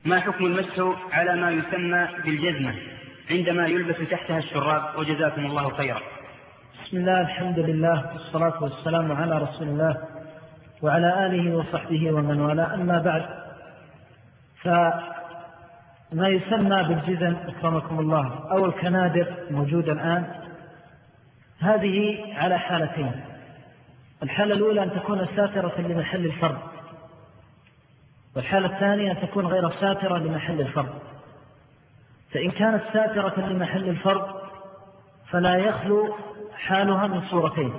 ما حكم المسح على ما يسمى بالجزمة عندما يلبس تحتها الشراب؟ وجزاكم الله خيرا. بسم الله، الحمد لله، والصلاة والسلام على رسول الله وعلى آله وصحبه ومن والاه. أما بعد، فما يسمى بالجزم أكرمكم الله أو الكنادر موجودة الآن، هذه على حالتين. الحالة الأولى أن تكون ساترة لمحل الفرد، والحالة الثانية أن تكون غير ساترة لمحل الفرد. فإن كانت ساترة لمحل الفرد فلا يخلو حالها من صورتين: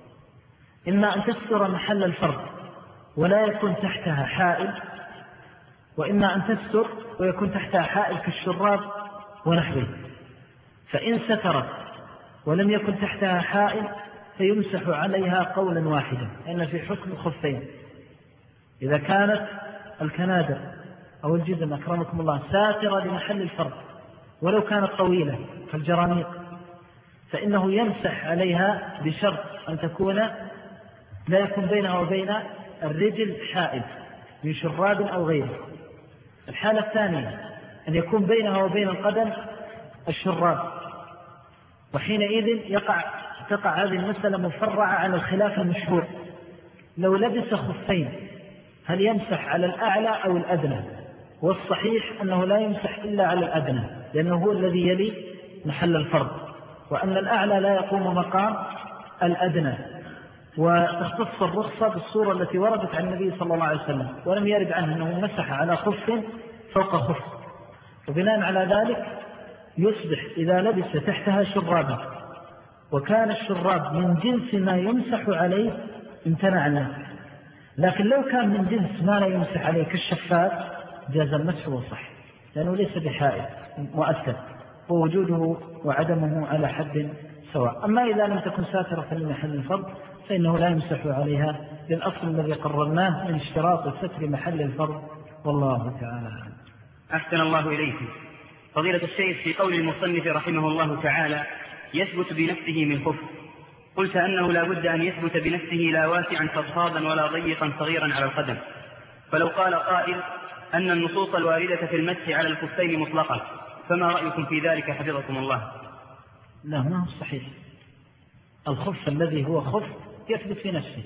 إما أن تستر محل الفرد ولا يكون تحتها حائل، وإما أن تستر ويكون تحتها حائل كالشراب ونحوه. فإن سترت ولم يكن تحتها حائل فيمسح عليها قولا واحدا، لأن في حكم خفين. إذا كانت الكنادر أو الجزم أكرمكم الله ساترة لمحل الفرد ولو كانت طويلة كالجرانيق، فإنه يمسح عليها بشرط أن تكون لا يكون بينها وبين الرجل حائل من شراب أو غيره. الحالة الثانية أن يكون بينها وبين القدم الشراب، وحينئذ تقع هذه المسألة مفرعة على الخلاف المشهور: لو لبس خفين هل يمسح على الأعلى أو الأدنى؟ والصحيح أنه لا يمسح إلا على الأدنى، لأنه هو الذي يلي محل الفرد، وأن الأعلى لا يقوم مقام الأدنى. وتختص الرخصة بالصورة التي وردت عن النبي صلى الله عليه وسلم، ولم يرد عنه أنه مسح على خف فوق خف. وبناء على ذلك يصبح إذا لبس تحتها شرابا وكان الشراب من جنس ما يمسح عليه امتنع المسح، لكن لو كان من جنس ما لا يمسح عليه كالشفاف جاز المسح وصح، لأنه ليس بحائل مؤثر، ووجوده وعدمه على حد سواء. أما إذا لم تكن ساترة لمحل الفرد فإنه لا يمسح عليها للأصل الذي قررناه من اشتراط ستر محل الفرد، والله تعالى. أحسن الله إليكم. فضيلة الشيخ، في قول المصنف رحمه الله تعالى يثبت بنفسه من خف، قلت أنه لا بد أن يثبت بنفسه لا واسعا فضفاضا ولا ضيقا صغيرا على القدم. فلو قال قائل أن النصوص الواردة في المسح على الخفين مطلقة، فما رأيكم في ذلك حفظكم الله؟ لا، ما هو صحيح. الخف الذي هو خف يثبت في نفسه،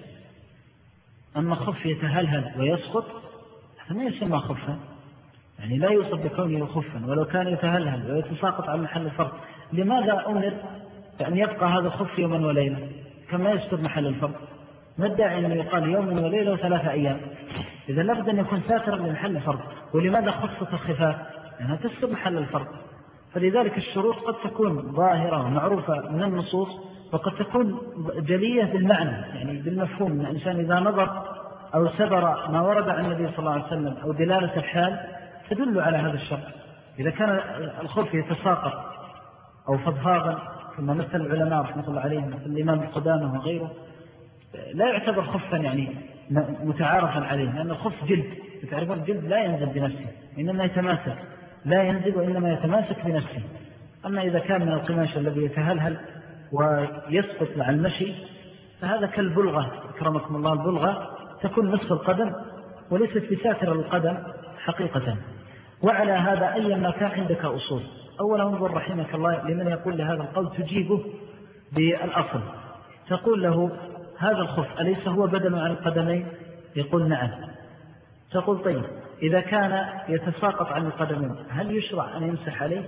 أما خف يتهلهل ويسقط فما يسمى خفا، يعني لا يوصف بكونه خفا ولو كان يتهلهل ويتساقط عن محل الفرد. لماذا أمر بأن يبقى هذا الخف يوما وليلة كما يستر محل الفرد؟ ما الداعي أن يقال يوم وليلة و3 أيام؟ إذا لابد أن يكون ساترا لمحل الفرد. ولماذا خفت الخفاف؟ لأنها تستر محل الفرد. فلذلك الشروط قد تكون ظاهرة ومعروفة من النصوص، وقد تكون جلية بالمعنى، يعني بالمفهوم. الإنسان إذا نظر أو سبر ما ورد عن النبي صلى الله عليه وسلم أو دلالة الحال تدل على هذا الشرط. إذا كان الخف يتساقط أو فضفاضا كما مثل العلماء رحمة الله عليهم مثل الإمام القدامى وغيره، لا يعتبر خفا يعني متعارفا عليه، لأن الخف جلد، تعرفون الجلد لا ينزل بنفسه إنما يتماسك، لا ينزل وإنما يتماسك بنفسه. أما إذا كان من القماش الذي يتهلهل ويسقط مع المشي فهذا كالبلغة أكرمكم الله. البلغة تكون نصف القدم وليست بساتر القدم حقيقة. وعلى هذا أي ما كان عندك أصول. أولا انظر رحمك الله لمن يقول لهذا القول تجيبه بالأصل، تقول له هذا الخف أليس هو بدل عن القدمين؟ يقول نعم. تقول طيب إذا كان يتساقط عن القدمين هل يشرع أن يمسح عليه؟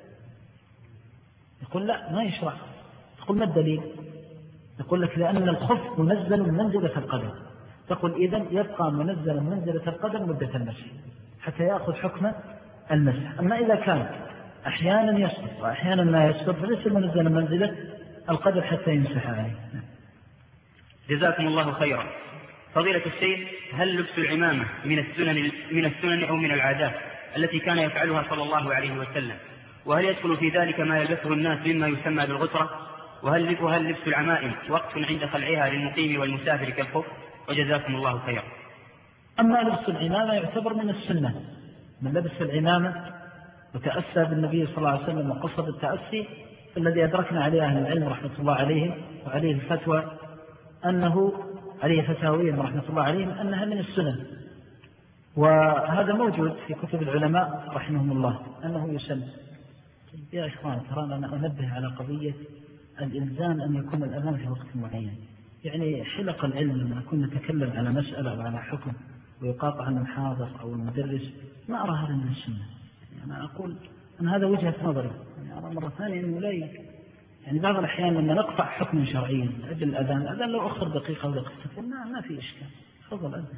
يقول لا، ما يشرع. تقول ما الدليل؟ يقول لك لأن الخف منزل منزلة القدم. تقول إذن يبقى منزلا منزلة القدم مدة المسح حتى يأخذ حكم المسح. أما إذا كان أحيانا يسقط وأحيانا ما يسقط فليس منزلا منزلة القدم حتى يمسح عليه. جزاكم الله خيرا. فضيلة الشيخ، هل لبس العمامة من السنن أو من العادات التي كان يفعلها صلى الله عليه وسلم؟ وهل يدخل في ذلك ما يلبسه الناس مما يسمى بالغترة؟ وهل لبس العمائم وقف عند خلعها للمقيم والمسافر كالخف؟ وجزاكم الله خيرا. أما لبس العمامة يعتبر من السنة. من لبس العمامة وتأسى بالنبي صلى الله عليه وسلم وقصد التأسي الذي أدركنا عليه أهل العلم رحمة الله عليهم وعليه الفتوى أنه عليه فتاويهم رحمة الله عليهم أنها من السنن. وهذا موجود في كتب العلماء رحمهم الله أنه يسن. يا إخوان ترى أنا أنبه على قضية الإلزام أن يكون الأذان في وقت معين. يعني حلق العلم لما نكون نتكلم على مسألة أو على حكم ويقاطع المحاضر أو المدرس، ما أرى هذا من السنة. يعني أنا أقول أن هذا وجهة نظري. يعني أرى مرة ثانية أنه لا يعني بعض الأحيان لما نقطع حكم شرعي أجل الأذان لو أخر دقيقة أو دقيقتين ما في إشكال. تفضل أذن.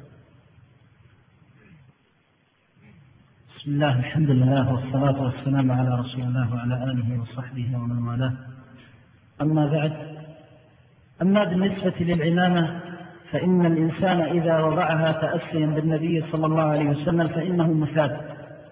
بسم الله الحمد لله والصلاة والسلام على رسول الله وعلى آله وصحبه ومن والاه. أما بعد، أما بالنسبة للعمامة فإن الإنسان إذا وضعها تأسيا بالنبي صلى الله عليه وسلم فإنه مثال،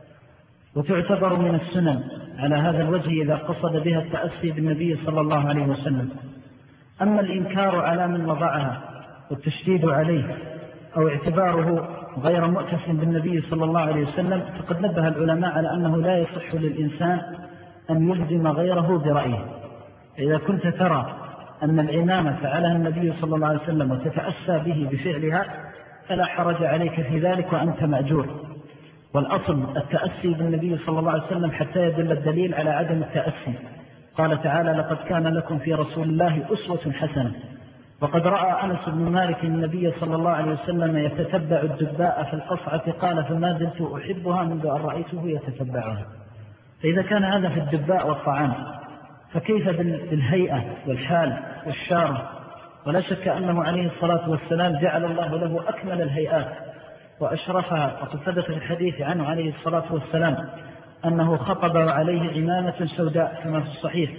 وتعتبر من السنن على هذا الوجه إذا قصد بها التأسي بالنبي صلى الله عليه وسلم. أما الإنكار على من وضعها والتشديد عليه أو اعتباره غير مؤتس بالنبي صلى الله عليه وسلم، فقد نبه العلماء على أنه لا يصح للإنسان أن يلزم غيره برأيه. إذا كنت ترى أن العمامة فعلها النبي صلى الله عليه وسلم وتتأسى به بفعلها فلا حرج عليك في ذلك وأنت مأجور. والأصل التأسي بالنبي صلى الله عليه وسلم حتى يدل الدليل على عدم التأسي. قال تعالى: لقد كان لكم في رسول الله أسوة حسنة. وقد رأى أنس بن مالك النبي صلى الله عليه وسلم يتتبع الدباء في القصعة، قال: فما زلت أحبها منذ أن رأيته يتتبعها. فإذا كان هذا في الدباء والطعام فكيف بالهيئة والحال والشارة؟ ولا شك أنه عليه الصلاة والسلام جعل الله له أكمل الهيئات وأشرفها. وقد ثبت في الحديث عنه عليه الصلاة والسلام أنه خطب وعليه عمامة سوداء كما في الصحيح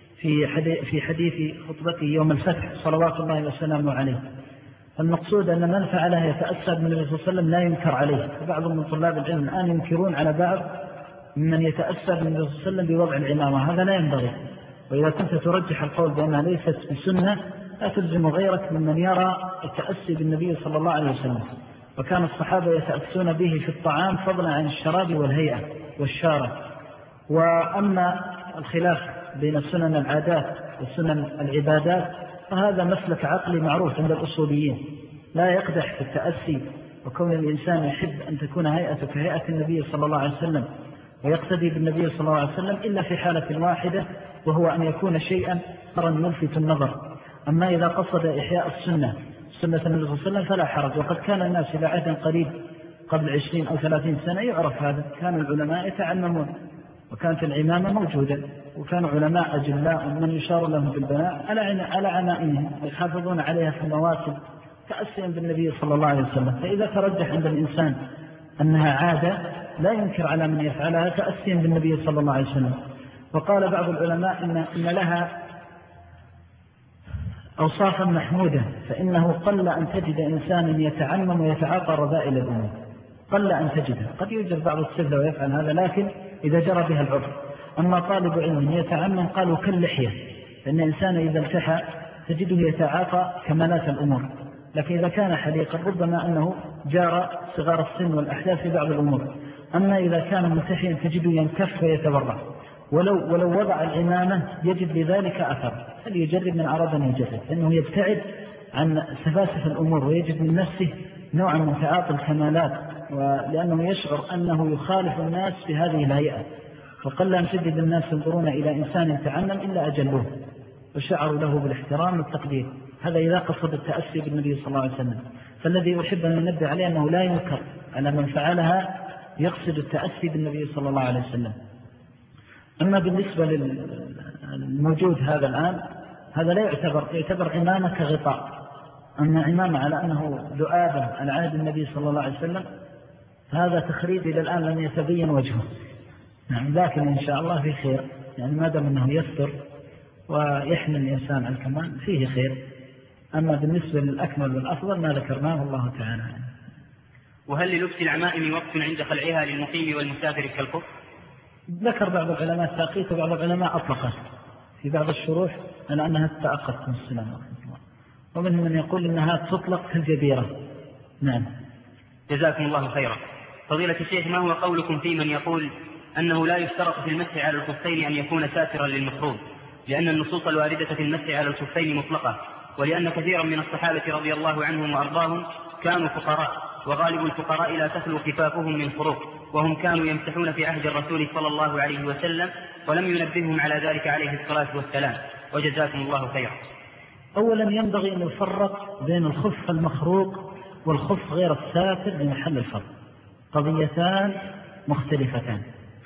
في حديث خطبته يوم الفتح صلوات الله وسلامه عليه. المقصود أن من فعلها يتأسى بالنبي صلى الله عليه وسلم لا ينكر عليه. فبعض من طلاب العلم الآن ينكرون على بعض من يتأسى بالنبي صلى الله عليه وسلم بوضع العمامة، هذا لا ينبغي. وإذا كنت ترجح القول بأنها ليست بسنة لا تلزم غيرك ممن يرى التأسي بالنبي صلى الله عليه وسلم. وكان الصحابة يتأسون به في الطعام فضلا عن الشراب والهيئة والشارة. وأما الخلاف بين سنن العادات وسنن العبادات فهذا مسلك عقلي معروف عند الأصوليين، لا يقدح في التأسي. وكون الإنسان يحب أن تكون هيئته كهيئة النبي صلى الله عليه وسلم ويقتدي بالنبي صلى الله عليه وسلم إلا في حالة واحدة، وهو أن يكون شيئا يلفت النظر. أما إذا قصد إحياء سنة النبي صلى الله عليه وسلم فلا حرج. وقد كان الناس إلى عهد قريب قبل 20 أو 30 سنة يعرف هذا، كان العلماء يتعلمون وكانت العمامة موجودة، وكان علماء أجلاء من يشار لهم بالبناء على عمائمهم ويحافظون عليها في المواسم تأسيا بالنبي صلى الله عليه وسلم. فإذا ترجح عند الإنسان أنها عادة لا ينكر على من يفعلها تأسيا بالنبي صلى الله عليه وسلم. وقال بعض العلماء إن لها أوصافا محمودة، فإنه قل أن تجد إنسان يتعمم ويتعاطى رذائل الأمور، قل أن تجده. قد يوجد بعض السفل ويفعل هذا لكن إذا جرى بها العرف. أما طالب علم يتعمم قالوا كاللحية، لأن الإنسان إذا التحى تجده يتعاطى كمالات الأمور. لكن إذا كان حليقا ربما أنه جار صغار السن والأحداث في بعض الأمور. أما إذا كان ملتحيا تجده ينكف ويتورع، ولو وضع العمامة يجد لذلك أثر. فليجرب من أراد أن يجرب، لأنه يبتعد عن سفاسف الأمور ويجد من نفسه نوعا من تعاطي الكمالات، ولأنه يشعر أنه يخالف الناس في هذه الهيئة. فقل أن تجد الناس ينظرون إلى إنسان تعلم إلا أجلوه وشعروا له بالاحترام والتقدير. هذا إذا قصد التأسي بالنبي صلى الله عليه وسلم. فالذي أحب أن ننبه عليه أنه لا ينكر على من فعلها يقصد التأسي بالنبي صلى الله عليه وسلم. أما بالنسبة للموجود هذا الآن، هذا لا يعتبر عمامة كغطاء. أما عمامة على أنه ذؤابة على عهد النبي صلى الله عليه وسلم هذا تخريج إلى الآن لم يتبين وجهه. نعم، لكن إن شاء الله في خير، يعني ما دام أنه يستر ويحمل الإنسان على الكمال فيه خير. أما بالنسبة للأكمل والأفضل ما ذكرناه الله تعالى. وهل للبس العمائم وقت عند خلعها للمقيم والمسافر كالخف؟ ذكر بعض العلماء التأقيت وبعض العلماء أطلقه في بعض الشروح على أنها تتأقت من السلام ورحمة الله، ومنهم من يقول أنها تطلق كالجبيرة. نعم. جزاكم الله خيرا. فضيلة الشيخ، ما هو قولكم في من يقول أنه لا يشترط في المسح على الخفين أن يكون ساترا للمفروض، لأن النصوص الواردة في المسح على الخفين مطلقة، ولأن كثيرا من الصحابة رضي الله عنهم وأرضاهم كانوا فقراء وغالب الفقراء لا تخلو خفافهم من خروق، وهم كانوا يمسحون في عهد الرسول صلى الله عليه وسلم ولم ينبههم على ذلك عليه الصلاة والسلام، وجزاكم الله خيرا. أولا ينبغي أن يفرق بين الخف المخروق والخف غير الساتر بمحل الفرق، قضيتان مختلفتان.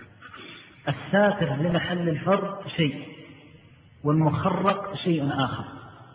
الساتر لمحل الفرق شيء، والمخرق شيء آخر.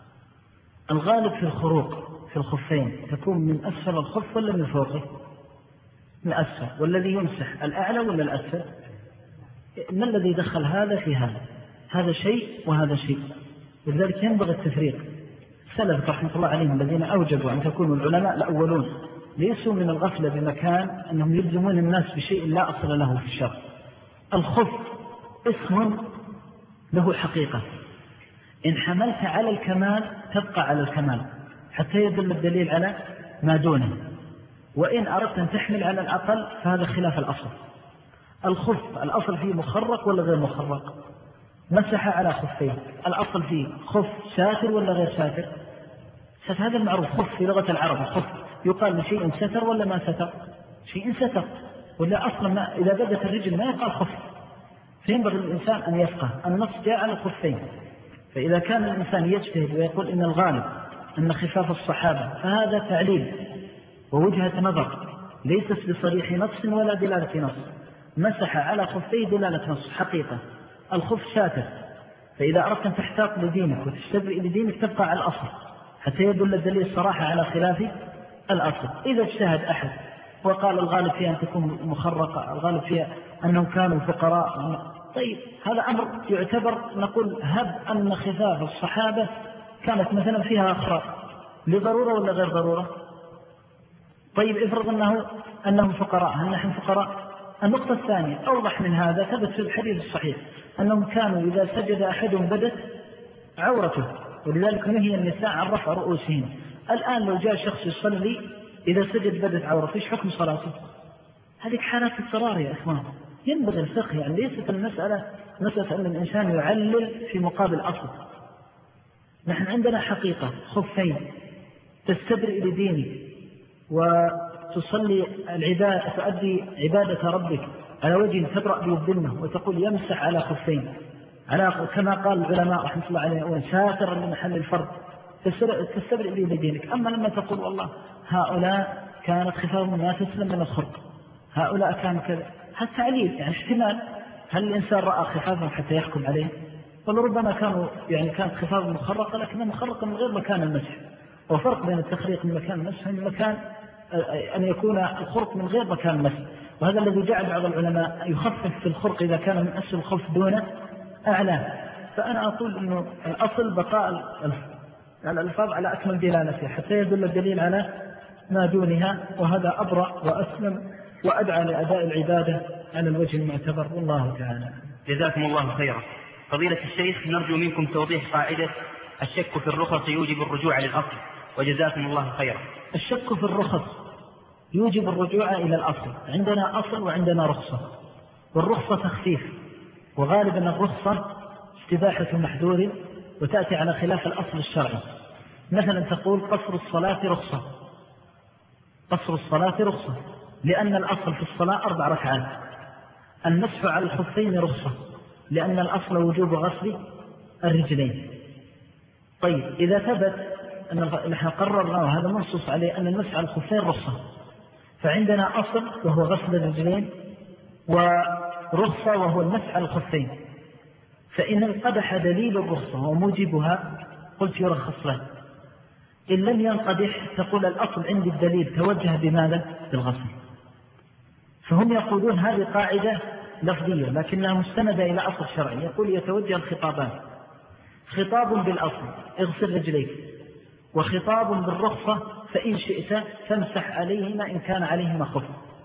الغالب في الخروق في الخفين تكون من أسفل الخف ولا من فوقه؟ من أسفل. والذي يمسح الأعلى ولا الأسفل؟ ما الذي دخل هذا في هذا؟ هذا شيء وهذا شيء، ولذلك ينبغي التفريق. السلف رحمة الله عليهم الذين أوجبوا أن تكونوا العلماء الأولون ليسوا من الغفلة بمكان أنهم يلزمون الناس بشيء لا أصل له في الشرع. الخف اسم له حقيقة، إن حملت على الكمال تبقى على الكمال حتى يدل الدليل على ما دونه، وإن أردت أن تحمل على الأقل فهذا خلاف الأصل. الخف الأصل فيه مخرق ولا غير مخرق؟ مسح على خفين، الأصل فيه خف ساتر ولا غير ساتر؟ هذا المعروف. خف في لغة العرب الخف يقال لشيء ستر ولا ما ستر؟ شيء ستر، ولا أصلا ما إذا بدت الرجل ما يقال خف. فينبغي الإنسان أن يفقه النص جاء على الخفين. فإذا كان الإنسان يجتهد ويقول إن الغالب أن خفاف الصحابة فهذا تعليل ووجهة نظر ليست بصريح نص ولا دلالة نص. مسح على خفيه دلالة نص حقيقة، الخف ساتر، فإذا أردت أن تحتاط لدينك وتستبرئ لدينك تبقى على الأصل حتى يدل الدليل الصراحة على خلاف الأصل. إذا اجتهد أحد وقال الغالب فيها أن تكون مخرقة، الغالب فيها أنهم كانوا فقراء، طيب هذا أمر يعتبر نقول هب أن خفاف الصحابة كانت مثلا فيها أخراق لضرورة ولا غير ضرورة؟ طيب افرض أنهم فقراء، هل نحن فقراء؟ النقطة الثانية أوضح من هذا ثبت في الحديث الصحيح أنهم كانوا إذا سجد أحدهم بدت عورته، ولذلك نهي النساء عن رفع رؤوسهم. الآن لو جاء شخص يصلي إذا سجد بدت عورته إيش حكم صلاته؟ هذه حالات اضطرار يا إخوان. ينبغي الفقه، يعني ليست المسألة مسألة أن الإنسان يعلل في مقابل أصل. نحن عندنا حقيقة خفين تستبرئ لدينك وتصلي العبادة، تؤدي عبادة ربك على وجه تبرأ به الذمة، وتقول يمسح على خفين على كما قال العلماء رحمة الله عليهم ساترا لمحل الفرد، تستبرئ به لدينك. أما لما تقول والله هؤلاء كانت خفافهم لا تسلم من الخرق، هؤلاء كانوا كذا، هذا تعليل. يعني احتمال هل الإنسان رأى خفافهم حتى يحكم عليه؟ ولربما كانوا يعني كانت خفافهم مخرقة لكنها مخرقة من غير مكان المسح. وفرق بين التخريق من مكان المسح من مكان أن يكون الخرق من غير مكان المسح. وهذا الذي جعل بعض العلماء يخفف في الخرق إذا كان من أسفل الخف دون أعلى. فأنا أقول أنه الأصل بقاء الألفاظ على أكمل دلالتها حتى يدل الدليل على ما دونها، وهذا أبرأ وأسلم وأدعى لأداء العبادة على الوجه المعتبر. والله تعالى. جزاكم الله خيرا. فضيلة الشيخ، نرجو منكم توضيح قاعدة الشك في الرخص يوجب الرجوع للأصل، وجزاكم الله خيرا. الشك في الرخص يوجب الرجوع إلى الأصل. عندنا أصل وعندنا رخصة، والرخصة تخفيف، وغالبا الرخصة استباحة محدود وتأتي على خلاف الأصل الشرعي. مثلا تقول قصر الصلاة رخصة، قصر الصلاة رخصة لأن الأصل في الصلاة 4 ركعات. المسح على الخفين رخصة لأن الأصل وجوب غسل الرجلين. طيب إذا ثبت أن نحن قررنا وهذا منصوص عليه أن المسح على الخفين رخصة، فعندنا أصل وهو غسل الرجلين، ورخصة وهو المسح على الخفين. فإن انقدح دليل الرخصة وموجبها قلت يرخص له. إن لم ينقدح تقول الأصل عند الدليل توجه بماذا؟ بالغسل. فهم يقولون هذه قاعدة لفظية لكنها مستندة إلى أصل شرعي، يقول يتوجه الخطابان: خطاب بالأصل اغسل رجليك، وخطاب بالرخصة فإن شئت فامسح عليهما إن كان عليهما خف.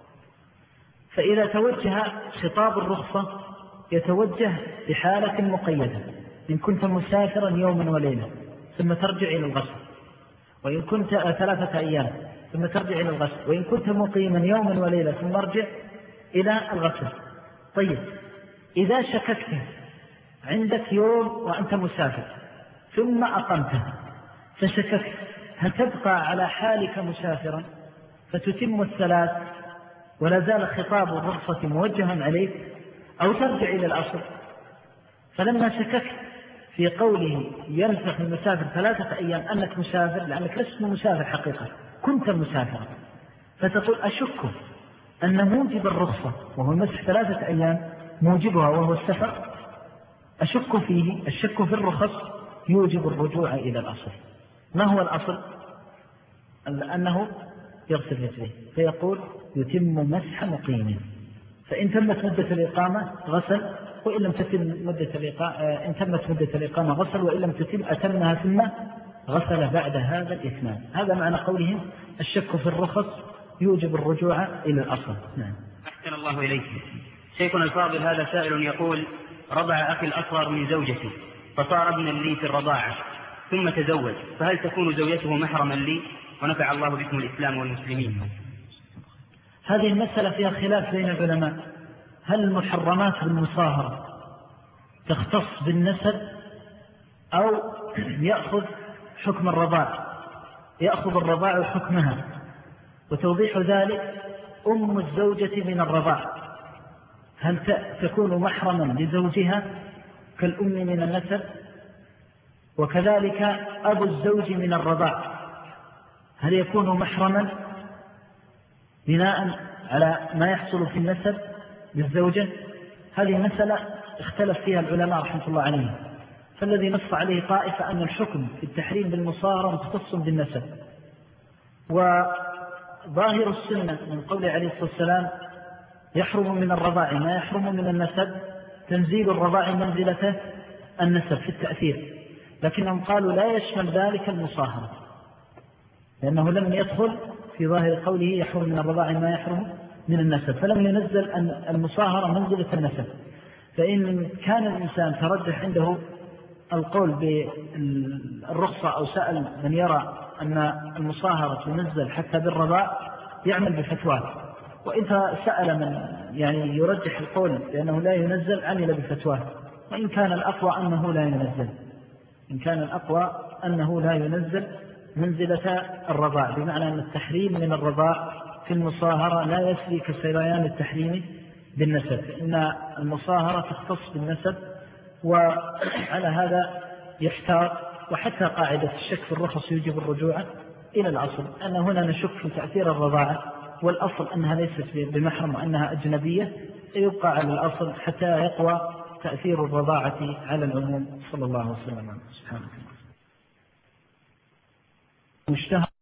فإذا توجه خطاب الرخصة يتوجه بحالة مقيدة: إن كنت مسافرا يوما وليلة ثم ترجع إلى الغسل، وإن كنت 3 أيام ثم ترجع إلى الغسل، وإن كنت مقيما يوما وليلة ثم ارجع إلى الغسل. طيب إذا شككت عندك يوم وأنت مسافر ثم أقمته فشككت هل تبقى على حالك مسافرا فتتم الثلاث ولا زال خطاب الرخصة موجها عليك، أو ترجع إلى الأصل. فلما شككت في قوله ينفخ المسافر 3 أيام أنك مسافر، لأنك لست مسافر حقيقة، كنت مسافرا، فتقول أشك أن موجب الرخصة وهو المسح 3 أيام موجبها وهو السفر، أشك فيه. الشك في الرخص يوجب الرجوع إلى الأصل. ما هو الأصل؟ أنه يغسل رجليه، فيقول يتم مسح مقيم. فإن تمت مدة الإقامة غسل، وإن لم تتم إن تمت مدة الإقامة غسل، وإن لم تتم أتمها ثم غسل بعد هذا الإتمام. هذا معنى قولهم الشك في الرخص يوجب الرجوع إلى الأصل. نعم. أحسن الله إليك. شيخنا الفاضل، هذا سائل يقول: رضع أخي الأصغر من زوجتي فصار ابنا لي في الرضاعة ثم تزوج، فهل تكون زوجته محرما لي؟ ونفع الله بكم الإسلام والمسلمين. هذه المسألة فيها خلاف بين العلماء. هل المحرمات بالمصاهرة تختص بالنسب أو يأخذ حكم الرضاع، يأخذ الرضاع حكمها؟ وتوضيح ذلك أم الزوجة من الرضاع هل تكون محرما لزوجها كالأم من النسب؟ وكذلك أبو الزوج من الرضاع هل يكون محرما بناء على ما يحصل في النسب للزوجة؟ هذه مسألة اختلف فيها العلماء رحمة الله عليهم. فالذي نص عليه طائفة أن الحكم في التحريم بالمصاهرة مختص بالنسب، وظاهر السنة من قول عليه الصلاة والسلام يحرم من الرضاع ما يحرم من النسب، تنزيل الرضاع منزلة النسب في التأثير، لكنهم قالوا لا يشمل ذلك المصاهرة، لأنه لم يدخل في ظاهر قوله يحرم من الرضاع ما يحرم من النسب، فلم ينزل أن المصاهرة منزلة النسب. فإن كان الإنسان ترجح عنده القول بالرخصة أو سأل من يرى أن المصاهرة تنزل حتى بالرضاع يعمل بفتواه، وإن سأل من يعني يرجح القول لأنه لا ينزل عمل بفتواه، وإن كان الأقوى أنه لا ينزل، إن كان الأقوى أنه لا ينزل منزلة الرضاع، بمعنى أن التحريم من الرضاع في المصاهرة لا يسري كسريان التحريم بالنسب، إن المصاهرة تختص بالنسب. وعلى هذا يحتاط. وحتى قاعدة الشك في الرخص يجب الرجوع إلى الأصل، أن هنا نشك في تأثير الرضاعة، والأصل أنها ليست بمحرم وأنها أجنبية، يبقى على الأصل حتى يقوى تأثير الرضاعة على العموم. صلى الله عليه وسلم. سبحانه وتعالى.